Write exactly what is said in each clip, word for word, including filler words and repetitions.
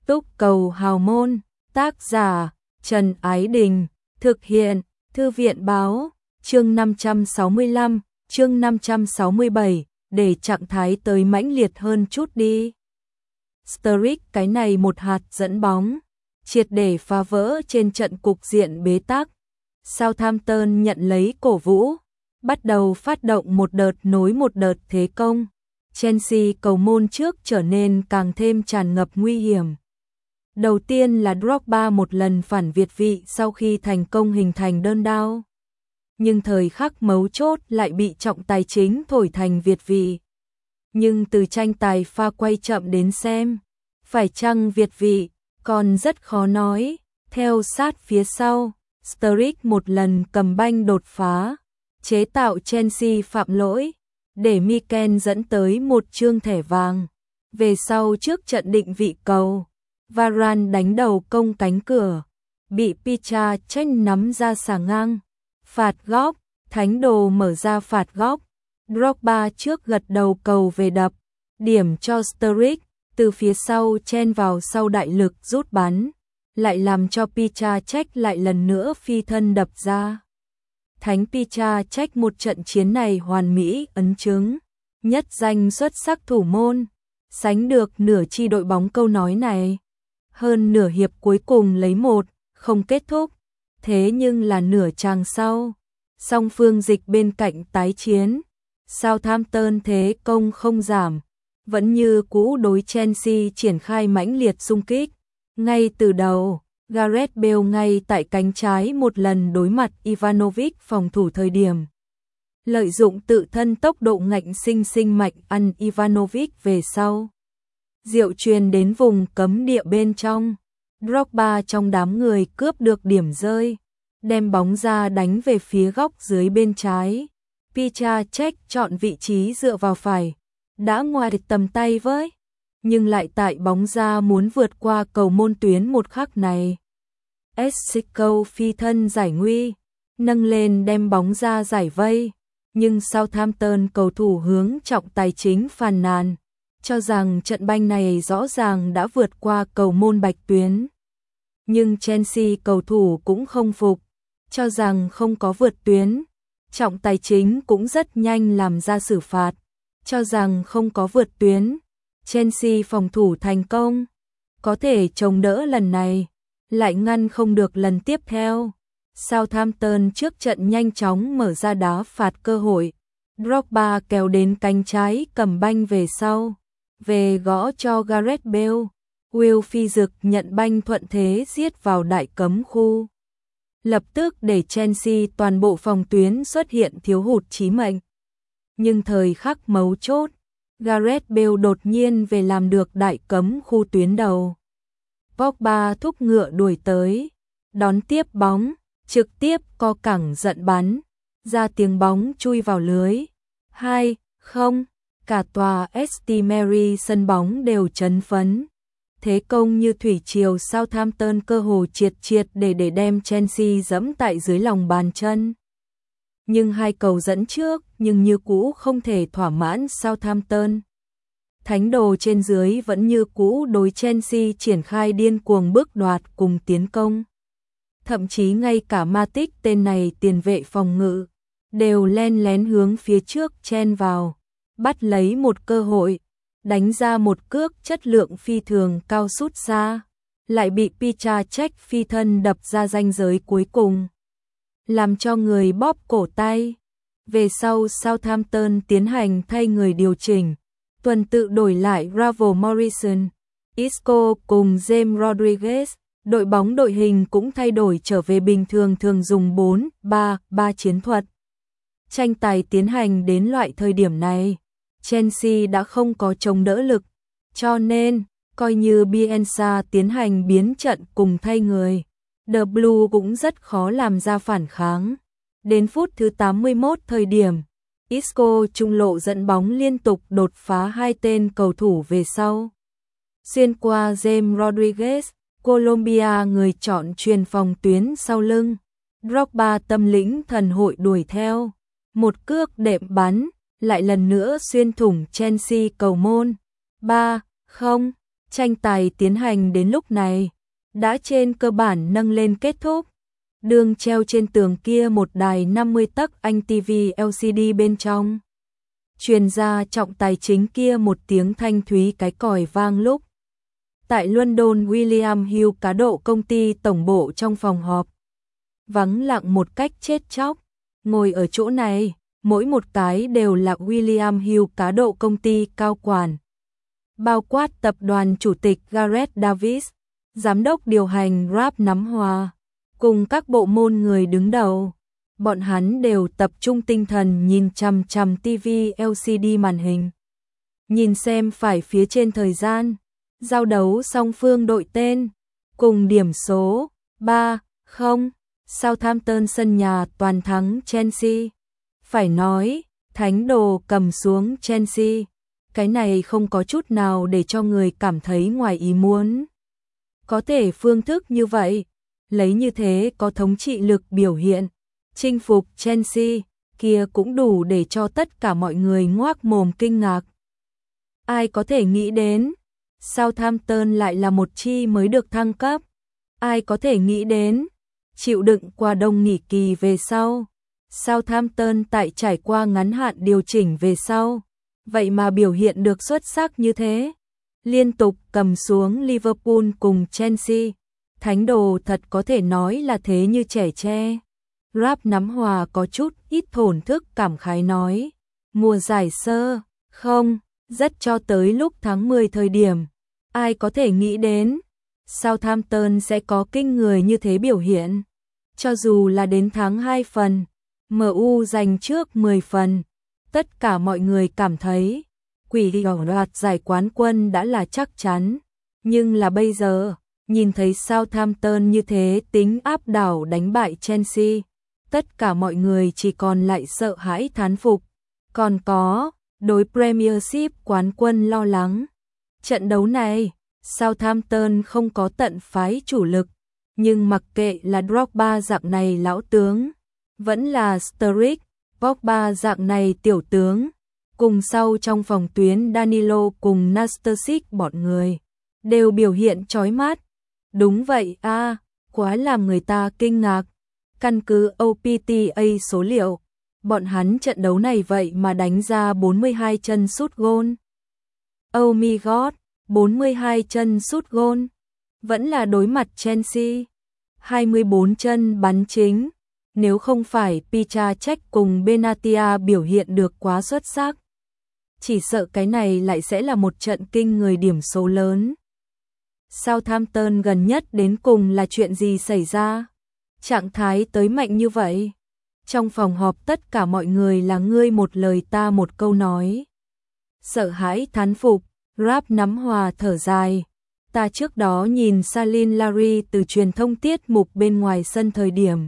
Túc cầu hào môn, tác giả Trần Ái Đình, thực hiện Thư viện báo, chương năm trăm sáu mươi lăm, chương năm trăm sáu mươi bảy, để trạng thái tới mãnh liệt hơn chút đi. Sturridge cái này một hạt dẫn bóng, triệt để phá vỡ trên trận cục diện bế tắc. Southampton nhận lấy cổ vũ, bắt đầu phát động một đợt nối một đợt thế công. Chelsea cầu môn trước trở nên càng thêm tràn ngập nguy hiểm. Đầu tiên là Drogba một lần phản việt vị sau khi thành công hình thành đơn đao. Nhưng thời khắc mấu chốt lại bị trọng tài chính thổi thành việt vị. Nhưng từ tranh tài pha quay chậm đến xem, phải chăng việt vị, còn rất khó nói. Theo sát phía sau, Sturridge một lần cầm banh đột phá, chế tạo Chelsea phạm lỗi, để Mikel dẫn tới một chương thẻ vàng. Về sau trước trận định vị cầu, Varane đánh đầu công cánh cửa, bị Peter Cech nắm ra xà ngang, phạt góc, Thánh Đồ mở ra phạt góc, Drogba trước gật đầu cầu về đập, điểm cho Sturridge, từ phía sau chen vào sau đại lực rút bắn, lại làm cho Peter Cech lại lần nữa phi thân đập ra. Thánh Peter Cech một trận chiến này hoàn mỹ ấn chứng, nhất danh xuất sắc thủ môn, sánh được nửa chi đội bóng câu nói này. Hơn nửa hiệp cuối cùng lấy một, không kết thúc, thế nhưng là nửa chàng sau, song phương dịch bên cạnh tái chiến, Southampton thế công không giảm, vẫn như cũ đối Chelsea triển khai mãnh liệt xung kích. Ngay từ đầu, Gareth Bale ngay tại cánh trái một lần đối mặt Ivanovic phòng thủ thời điểm. Lợi dụng tự thân tốc độ ngạnh sinh sinh mạnh ăn Ivanovic về sau. Diệu truyền đến vùng cấm địa bên trong. Drogba trong đám người cướp được điểm rơi, đem bóng ra đánh về phía góc dưới bên trái. Peter Cech chọn vị trí dựa vào phải, đã ngoài tầm tay với, nhưng lại tại bóng ra muốn vượt qua cầu môn tuyến một khắc này. Esco phi thân giải nguy, nâng lên đem bóng ra giải vây, nhưng Southampton cầu thủ hướng trọng tài chính phàn nàn, cho rằng trận banh này rõ ràng đã vượt qua cầu môn bạch tuyến. Nhưng Chelsea cầu thủ cũng không phục, cho rằng không có vượt tuyến. Trọng tài chính cũng rất nhanh làm ra xử phạt, cho rằng không có vượt tuyến. Chelsea phòng thủ thành công, có thể chống đỡ lần này, lại ngăn không được lần tiếp theo. Southampton trước trận nhanh chóng mở ra đá phạt cơ hội. Drogba kéo đến cánh trái cầm banh về sau, về gõ cho Gareth Bale. Will phi dực nhận banh thuận thế giết vào đại cấm khu, lập tức để Chelsea toàn bộ phòng tuyến xuất hiện thiếu hụt chí mệnh. Nhưng thời khắc mấu chốt, Gareth Bale đột nhiên về làm được đại cấm khu tuyến đầu. Pogba thúc ngựa đuổi tới, đón tiếp bóng, trực tiếp co cẳng giận bắn, ra tiếng bóng chui vào lưới. hai không, cả tòa St Mary sân bóng đều chấn phấn. Thế công như thủy triều Southampton cơ hồ triệt triệt để để đem Chelsea dẫm tại dưới lòng bàn chân. Nhưng hai cầu dẫn trước nhưng như cũ không thể thỏa mãn Southampton. Thánh Đồ trên dưới vẫn như cũ đối Chelsea triển khai điên cuồng bước đoạt cùng tiến công. Thậm chí ngay cả Matic tên này tiền vệ phòng ngự, đều len lén hướng phía trước chen vào, bắt lấy một cơ hội, đánh ra một cước chất lượng phi thường cao sút xa, lại bị Peter Cech phi thân đập ra ranh giới cuối cùng, làm cho người bóp cổ tay. Về sau Southampton tiến hành thay người điều chỉnh, tuần tự đổi lại Ravel Morrison, Isco cùng James Rodriguez, đội bóng đội hình cũng thay đổi trở về bình thường thường dùng bốn ba ba chiến thuật. Tranh tài tiến hành đến loại thời điểm này, Chelsea đã không có chống đỡ lực, cho nên, coi như Bielsa tiến hành biến trận cùng thay người, The Blue cũng rất khó làm ra phản kháng. Đến phút thứ tám mươi mốt thời điểm, Isco trung lộ dẫn bóng liên tục đột phá hai tên cầu thủ về sau. Xuyên qua James Rodriguez, Colombia người chọn truyền phòng tuyến sau lưng. Drogba tâm lĩnh thần hội đuổi theo, một cước đệm bắn, lại lần nữa xuyên thủng Chelsea cầu môn. ba không, Tranh tài tiến hành đến lúc này, đã trên cơ bản nâng lên kết thúc. Đường treo trên tường kia một đài năm mươi tấc anh ti vi lờ xê đê bên trong. Truyền ra trọng tài chính kia một tiếng thanh thúy cái còi vang lúc. Tại London William Hill cá độ công ty tổng bộ trong phòng họp. Vắng lặng một cách chết chóc. Ngồi ở chỗ này, mỗi một cái đều là William Hill cá độ công ty cao quản. Bao quát tập đoàn chủ tịch Gareth Davis, giám đốc điều hành Rap Nắm Hòa, cùng các bộ môn người đứng đầu. Bọn hắn đều tập trung tinh thần nhìn chằm chằm ti vi lờ xê đê màn hình. Nhìn xem phải phía trên thời gian, giao đấu song phương đội tên, cùng điểm số ba không, Southampton sân nhà toàn thắng Chelsea. Phải nói, thánh đồ cầm xuống Chelsea, cái này không có chút nào để cho người cảm thấy ngoài ý muốn. Có thể phương thức như vậy, lấy như thế có thống trị lực biểu hiện, chinh phục Chelsea, kia cũng đủ để cho tất cả mọi người ngoác mồm kinh ngạc. Ai có thể nghĩ đến, Southampton lại là một chi mới được thăng cấp. Ai có thể nghĩ đến, chịu đựng qua đông nghỉ kỳ về sau. Southampton tại trải qua ngắn hạn điều chỉnh về sau, vậy mà biểu hiện được xuất sắc như thế. Liên tục cầm xuống Liverpool cùng Chelsea. Thánh đồ thật có thể nói là thế như trẻ tre. Rap Nắm Hòa có chút ít thổn thức cảm khái nói. Mùa giải sơ, không, rất cho tới lúc tháng mười thời điểm. Ai có thể nghĩ đến, Southampton sẽ có kinh người như thế biểu hiện. Cho dù là đến tháng hai phần, em u giành trước mười phần. Tất cả mọi người cảm thấy, quỷ đoạt giải quán quân đã là chắc chắn. Nhưng là bây giờ, nhìn thấy Southampton như thế tính áp đảo đánh bại Chelsea, tất cả mọi người chỉ còn lại sợ hãi thán phục. Còn có, đối Premiership quán quân lo lắng. Trận đấu này, Southampton không có tận phái chủ lực, nhưng mặc kệ là Drogba dạng này lão tướng, vẫn là Sturridge, Pogba dạng này tiểu tướng, cùng sau trong phòng tuyến Danilo cùng Nastasic bọn người, đều biểu hiện chói mắt. Đúng vậy a, à, quá làm người ta kinh ngạc. Căn cứ o pê tê a số liệu, bọn hắn trận đấu này vậy mà đánh ra bốn mươi hai chân sút gôn. Oh my god, bốn mươi hai chân sút gôn. Vẫn là đối mặt Chelsea. hai mươi bốn chân bắn chính. Nếu không phải Piszczek cùng Benatia biểu hiện được quá xuất sắc, chỉ sợ cái này lại sẽ là một trận kinh người điểm số lớn. Southampton gần nhất đến cùng là chuyện gì xảy ra? Trạng thái tới mạnh như vậy. Trong phòng họp tất cả mọi người là ngươi một lời ta một câu nói. Sợ hãi thán phục, Rap Nắm Hòa thở dài. Ta trước đó nhìn Salin Larry từ truyền thông tiết mục bên ngoài sân thời điểm.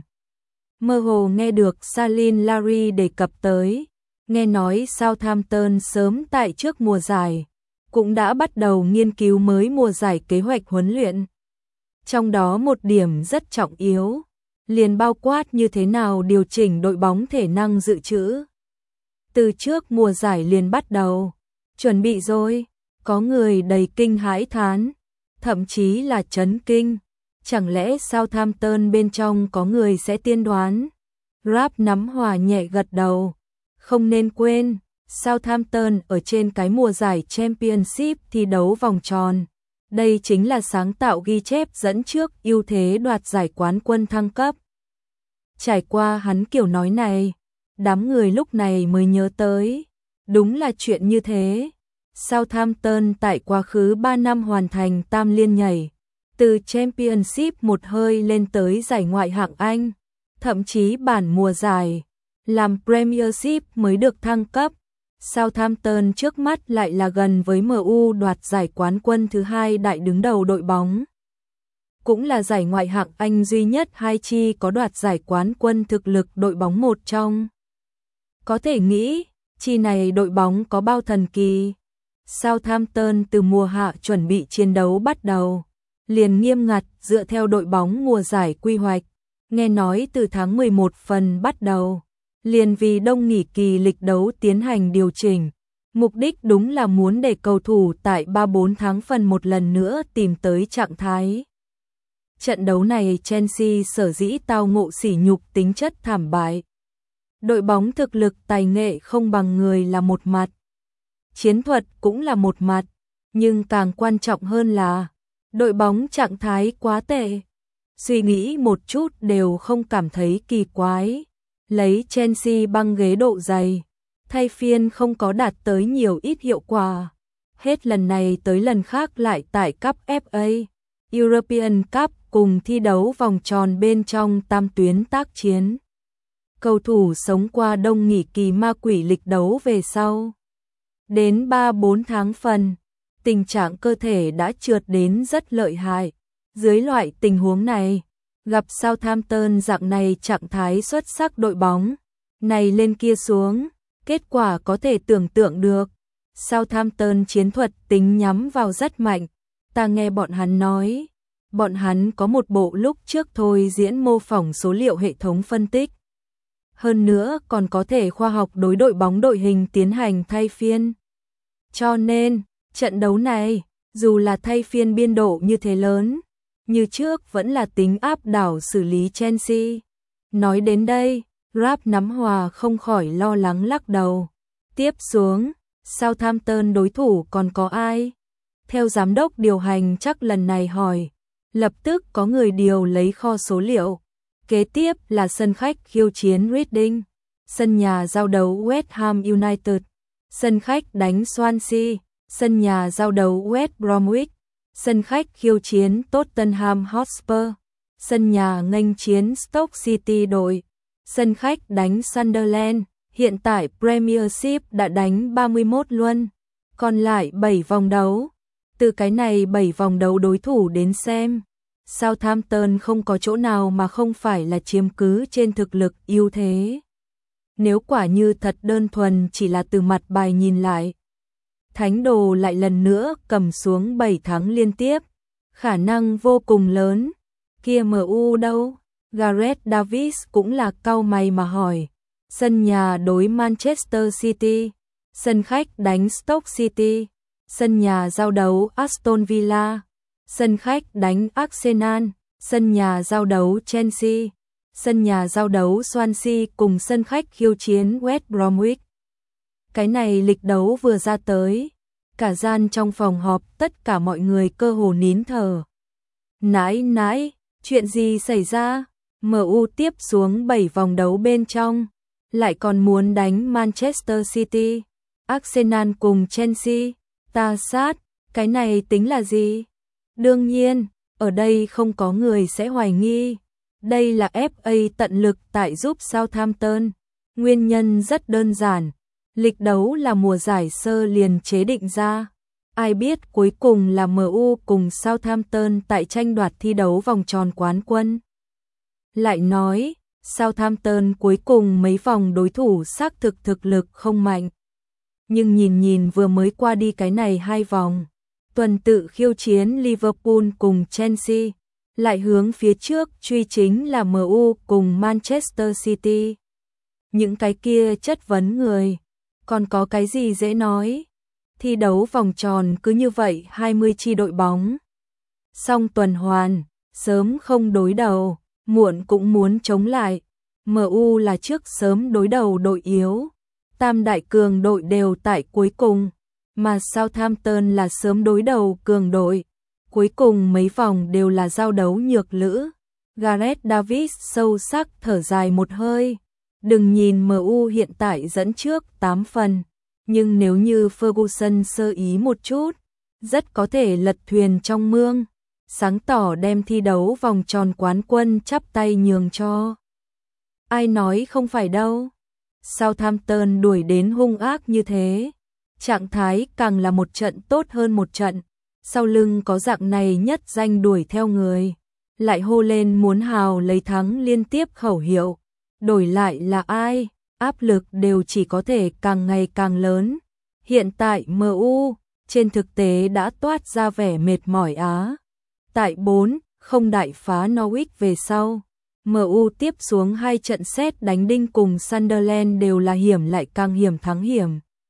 Mơ hồ nghe được Salin Larry đề cập tới. Nghe nói Southampton sớm tại trước mùa giải cũng đã bắt đầu nghiên cứu mới mùa giải kế hoạch huấn luyện. Trong đó một điểm rất trọng yếu, liền bao quát như thế nào điều chỉnh đội bóng thể năng dự trữ. Từ trước mùa giải liền bắt đầu, chuẩn bị rồi, có người đầy kinh hãi thán, thậm chí là chấn kinh. Chẳng lẽ Southampton bên trong có người sẽ tiên đoán? Rap Nắm Hòa nhẹ gật đầu. Không nên quên, Southampton ở trên cái mùa giải Championship thi đấu vòng tròn. Đây chính là sáng tạo ghi chép dẫn trước ưu thế đoạt giải quán quân thăng cấp. Trải qua hắn kiểu nói này, đám người lúc này mới nhớ tới. Đúng là chuyện như thế. Southampton tại quá khứ ba năm hoàn thành tam liên nhảy. Từ Championship một hơi lên tới giải ngoại hạng Anh. Thậm chí bản mùa giải, làm Premiership mới được thăng cấp. Southampton trước mắt lại là gần với em u đoạt giải quán quân thứ hai đại đứng đầu đội bóng. Cũng là giải ngoại hạng Anh duy nhất hai chi có đoạt giải quán quân thực lực đội bóng một trong. Có thể nghĩ, chi này đội bóng có bao thần kỳ. Southampton từ mùa hạ chuẩn bị chiến đấu bắt đầu, liền nghiêm ngặt dựa theo đội bóng mùa giải quy hoạch. Nghe nói từ tháng mười một phần bắt đầu, liền vì đông nghỉ kỳ lịch đấu tiến hành điều chỉnh. Mục đích đúng là muốn để cầu thủ tại ba bốn tháng phần một lần nữa tìm tới trạng thái. Trận đấu này Chelsea sở dĩ tao ngộ sỉ nhục tính chất thảm bại. Đội bóng thực lực tài nghệ không bằng người là một mặt. Chiến thuật cũng là một mặt, nhưng càng quan trọng hơn là đội bóng trạng thái quá tệ. Suy nghĩ một chút đều không cảm thấy kỳ quái. Lấy Chelsea băng ghế độ dày, thay phiên không có đạt tới nhiều ít hiệu quả. Hết lần này tới lần khác lại tại Cup ép a, European Cup cùng thi đấu vòng tròn bên trong tam tuyến tác chiến. Cầu thủ sống qua đông nghỉ kỳ ma quỷ lịch đấu về sau. Đến ba bốn tháng phần, tình trạng cơ thể đã trượt đến rất lợi hại. Dưới loại tình huống này, gặp Southampton dạng này trạng thái xuất sắc đội bóng, này lên kia xuống, kết quả có thể tưởng tượng được. Southampton chiến thuật tính nhắm vào rất mạnh, ta nghe bọn hắn nói, bọn hắn có một bộ lúc trước thôi diễn mô phỏng số liệu hệ thống phân tích. Hơn nữa còn có thể khoa học đối đội bóng đội hình tiến hành thay phiên. Cho nên, trận đấu này, dù là thay phiên biên độ như thế lớn, như trước vẫn là tính áp đảo xử lý Chelsea. Nói đến đây, Rap nắm hòa không khỏi lo lắng lắc đầu. Tiếp xuống, Southampton đối thủ còn có ai? Theo giám đốc điều hành chắc lần này hỏi, lập tức có người điều lấy kho số liệu. Kế tiếp là sân khách khiêu chiến Reading, sân nhà giao đấu West Ham United, sân khách đánh Swansea, sân nhà giao đấu West Bromwich, sân khách khiêu chiến Tottenham Hotspur, sân nhà nghênh chiến Stoke City đội, sân khách đánh Sunderland. Hiện tại Premiership đã đánh ba mươi mốt luân, còn lại bảy vòng đấu. Từ cái này bảy vòng đấu đối thủ đến xem, Southampton không có chỗ nào mà không phải là chiếm cứ trên thực lực ưu thế. Nếu quả như thật đơn thuần chỉ là từ mặt bài nhìn lại, Thánh Đồ lại lần nữa cầm xuống bảy tháng liên tiếp, khả năng vô cùng lớn. Kia em u đâu? Gareth Davis cũng là cau mày mà hỏi. Sân nhà đối Manchester City, sân khách đánh Stoke City, sân nhà giao đấu Aston Villa, sân khách đánh Arsenal, sân nhà giao đấu Chelsea, sân nhà giao đấu Swansea cùng sân khách khiêu chiến West Bromwich. Cái này lịch đấu vừa ra tới, cả gian trong phòng họp tất cả mọi người cơ hồ nín thở. Nãi nãi, chuyện gì xảy ra? em u tiếp xuống bảy vòng đấu bên trong, lại còn muốn đánh Manchester City, Arsenal cùng Chelsea, ta sát, cái này tính là gì? Đương nhiên, ở đây không có người sẽ hoài nghi, đây là ép a tận lực tại giúp Southampton. Nguyên nhân rất đơn giản, lịch đấu là mùa giải sơ liền chế định ra. Ai biết cuối cùng là em u cùng Southampton tại tranh đoạt thi đấu vòng tròn quán quân. Lại nói, Southampton cuối cùng mấy vòng đối thủ xác thực thực lực không mạnh. Nhưng nhìn nhìn vừa mới qua đi cái này hai vòng, tuần tự khiêu chiến Liverpool cùng Chelsea, lại hướng phía trước truy chính là em u cùng Manchester City. Những cái kia chất vấn người, còn có cái gì dễ nói. Thi đấu vòng tròn cứ như vậy hai mươi chi đội bóng. Xong tuần hoàn, sớm không đối đầu, muộn cũng muốn chống lại. em u là trước sớm đối đầu đội yếu, tam đại cường đội đều tại cuối cùng, mà Southampton là sớm đối đầu cường đội, cuối cùng mấy vòng đều là giao đấu nhược lữ. Gareth Davis sâu sắc thở dài một hơi, đừng nhìn em u hiện tại dẫn trước tám phần, nhưng nếu như Ferguson sơ ý một chút, rất có thể lật thuyền trong mương, sáng tỏ đem thi đấu vòng tròn quán quân chắp tay nhường cho. Ai nói không phải đâu. Southampton đuổi đến hung ác như thế, trạng thái càng là một trận tốt hơn một trận, sau lưng có dạng này nhất danh đuổi theo người, lại hô lên muốn hào lấy thắng liên tiếp khẩu hiệu, đổi lại là ai, áp lực đều chỉ có thể càng ngày càng lớn. Hiện tại em u, trên thực tế đã toát ra vẻ mệt mỏi á. Tại bốn không đại phá Norwich về sau, em u tiếp xuống hai trận set đánh đinh cùng Sunderland đều là hiểm lại càng hiểm thắng hiểm.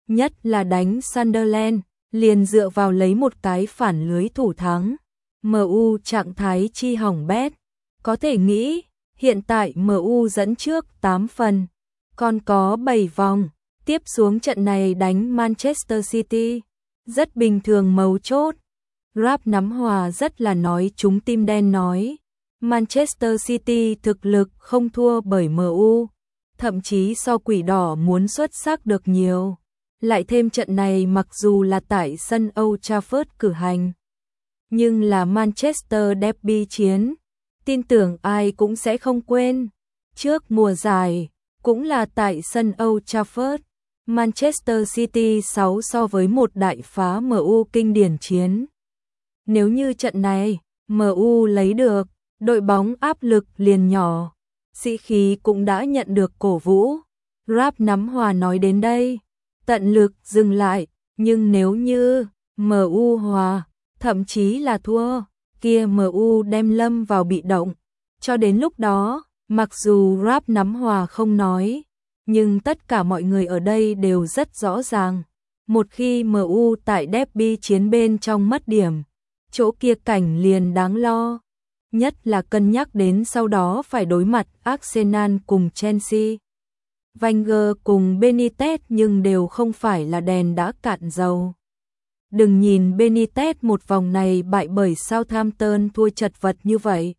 nhất là đánh Sunderland, liền dựa vào lấy một cái phản lưới thủ thắng. em u trạng thái chi hỏng bét, có thể nghĩ, hiện tại em u dẫn trước tám phần, còn có bảy vòng, tiếp xuống trận này đánh Manchester City, rất bình thường mấu chốt. Rap nắm hòa rất là nói trúng tim đen nói, Manchester City thực lực không thua bởi em u, thậm chí so quỷ đỏ muốn xuất sắc được nhiều. Lại thêm trận này mặc dù là tại sân Old Trafford cử hành, nhưng là Manchester Derby chiến, tin tưởng ai cũng sẽ không quên. Trước mùa giải, cũng là tại sân Old Trafford, Manchester City sáu so với một đại phá em u kinh điển chiến. Nếu như trận này, em u lấy được, đội bóng áp lực liền nhỏ, sĩ khí cũng đã nhận được cổ vũ. Rap nắm hòa nói đến đây, tận lực dừng lại, nhưng nếu như em u hòa, thậm chí là thua, kia em u đem lâm vào bị động. Cho đến lúc đó, mặc dù Rap nắm hòa không nói, nhưng tất cả mọi người ở đây đều rất rõ ràng. Một khi em u tại derby chiến bên trong mất điểm, chỗ kia cảnh liền đáng lo. Nhất là cân nhắc đến sau đó phải đối mặt Arsenal cùng Chelsea. Wenger cùng Benitez nhưng đều không phải là đèn đã cạn dầu. Đừng nhìn Benitez một vòng này bại bởi Southampton thua chật vật như vậy.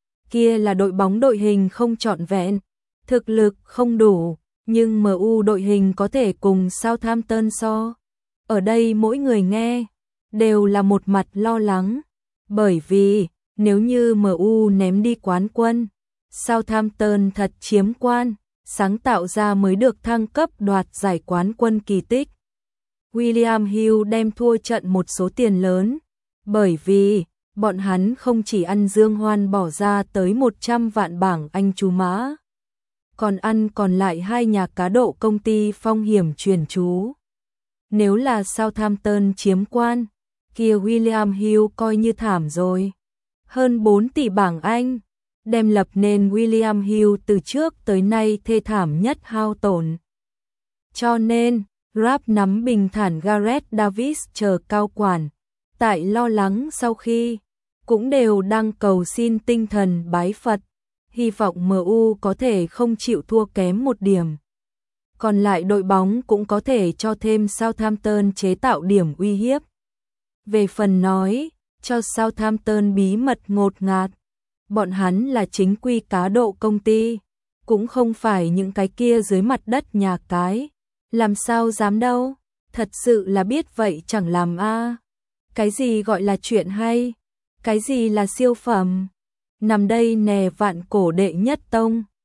Kia là đội bóng đội hình không trọn vẹn, thực lực không đủ, nhưng em u đội hình có thể cùng Southampton so. Ở đây mỗi người nghe, đều là một mặt lo lắng, bởi vì nếu như em u ném đi quán quân, Southampton thật chiếm quan, sáng tạo ra mới được thăng cấp đoạt giải quán quân kỳ tích. William Hill đem thua trận một số tiền lớn, bởi vì bọn hắn không chỉ ăn dương hoan bỏ ra tới một trăm vạn bảng Anh chú mã, còn ăn còn lại hai nhà cá độ công ty phong hiểm truyền chú. Nếu là Southampton chiếm quan, kia William Hill coi như thảm rồi. Hơn bốn tỷ bảng Anh, đem lập nên William Hill từ trước tới nay thê thảm nhất hao tổn. Cho nên, Rap nắm bình thản Gareth Davis chờ cao quản, tại lo lắng sau khi, cũng đều đang cầu xin tinh thần bái Phật, hy vọng em u có thể không chịu thua kém một điểm. Còn lại đội bóng cũng có thể cho thêm Southampton chế tạo điểm uy hiếp. Về phần nói, cho Southampton bí mật ngột ngạt, bọn hắn là chính quy cá độ công ty, cũng không phải những cái kia dưới mặt đất nhà cái. Làm sao dám đâu, thật sự là biết vậy chẳng làm a. Cái gì gọi là chuyện hay, cái gì là siêu phẩm, nằm đây nè vạn cổ đệ nhất tông.